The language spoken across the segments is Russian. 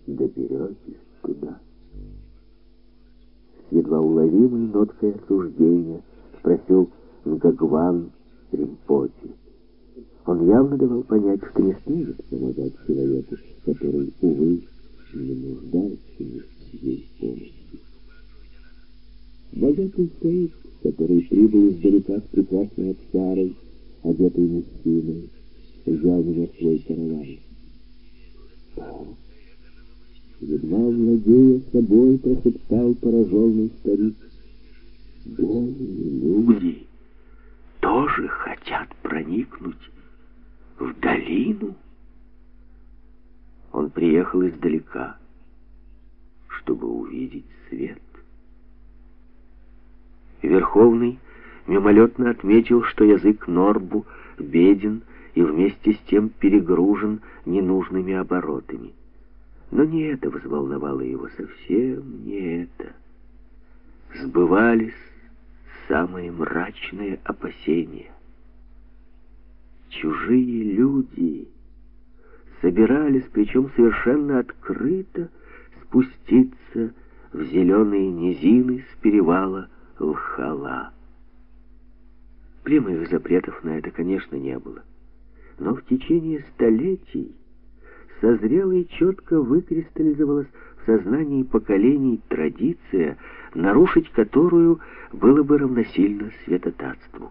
доберетесь туда? С едва уловимой ноткой осуждения спросил Нгагван Римпочи. Он явно давал понять, что не сможет помогать человеку, который, увы, не нуждается в чьей помощи. Богатый старик, который прибыл издалека с прекрасной обсарой, одетый мужчиной, взял меня в свой караван. Едва владея собой, прошептал пораженный старик: «Белые люди тоже хотят проникнуть в долину?» Он приехал издалека, чтобы увидеть свет. Верховный мимолетно отметил, что язык Норбу беден и вместе с тем перегружен ненужными оборотами. Но не это взволновало его, совсем не это. Сбывались самые мрачные опасения. Чужие люди собирались, причем совершенно открыто, спуститься в зеленые низины с перевала Лхала. Прямых запретов на это, конечно, не было. Но в течение столетий созрела и четко выкристаллизовалась в сознании поколений традиция, нарушить которую было бы равносильно святотатству.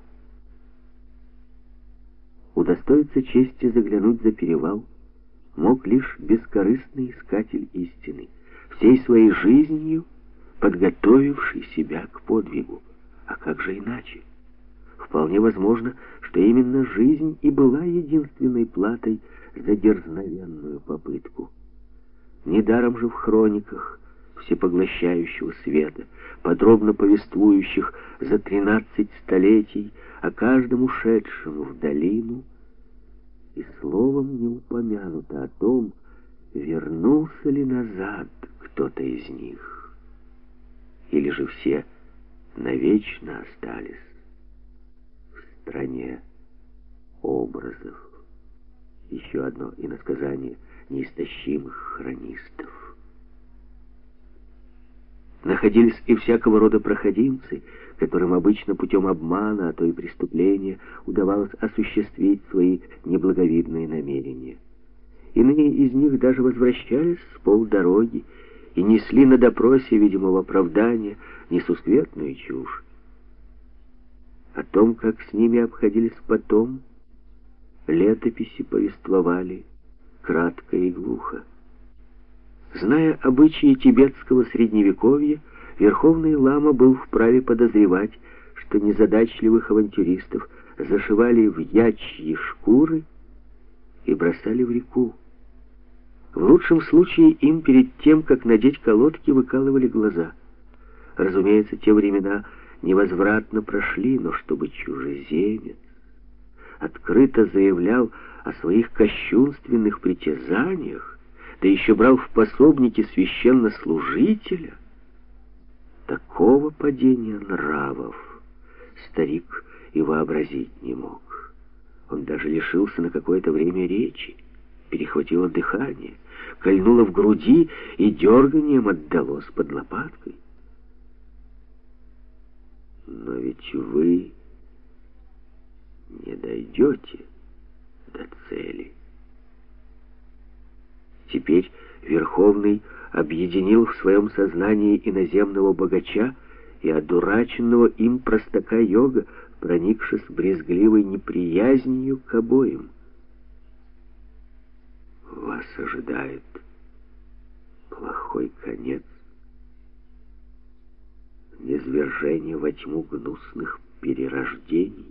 Удостоиться чести заглянуть за перевал мог лишь бескорыстный искатель истины, всей своей жизнью подготовивший себя к подвигу. А как же иначе? Вполне возможно, что именно жизнь и была единственной платой за дерзновенную попытку. Недаром же в хрониках всепоглощающего света, подробно повествующих за 13 столетий о каждом ушедшем в долину, и словом не упомянуто о том, вернулся ли назад кто-то из них, или же все навечно остались в стране образов. Еще одно иносказание неистощимых хронистов. Находились и всякого рода проходимцы, которым обычно путем обмана, а то и преступления, удавалось осуществить свои неблаговидные намерения. Иные из них даже возвращались с полдороги и несли на допросе, видимо, в оправдание, несусветную чушь. О том, как с ними обходились потом, летописи повествовали кратко и глухо. Зная обычаи тибетского средневековья, верховный лама был вправе подозревать, что незадачливых авантюристов зашивали в ячьи шкуры и бросали в реку. В лучшем случае им перед тем, как надеть колодки, выкалывали глаза. Разумеется, те времена невозвратно прошли, но чтобы чужеземец открыто заявлял о своих кощунственных притязаниях, да еще брал в пособники священнослужителя, такого падения нравов старик и вообразить не мог. Он даже лишился на какое-то время речи, перехватило дыхание, кольнуло в груди и дерганием отдалось под лопаткой. Но ведь вы не дойдете до цели. Теперь Верховный объединил в своем сознании иноземного богача и одураченного им простака-йога, проникшись брезгливой неприязнью к обоим. Вас ожидает плохой конец, низвержение во тьму гнусных перерождений.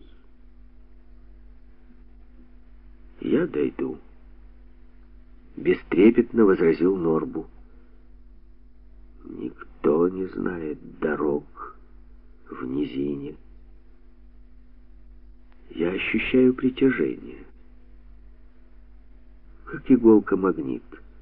«Я дойду», — бестрепетно возразил Норбу. «Никто не знает дорог в низине. Я ощущаю притяжение, как иголка-магнит.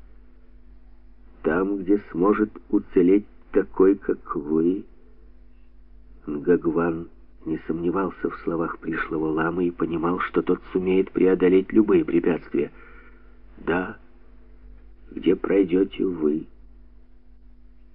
Там, где сможет уцелеть такой, как вы». Нгагван не сомневался в словах пришлого ламы и понимал, что тот сумеет преодолеть любые препятствия. Да, где пройдете вы.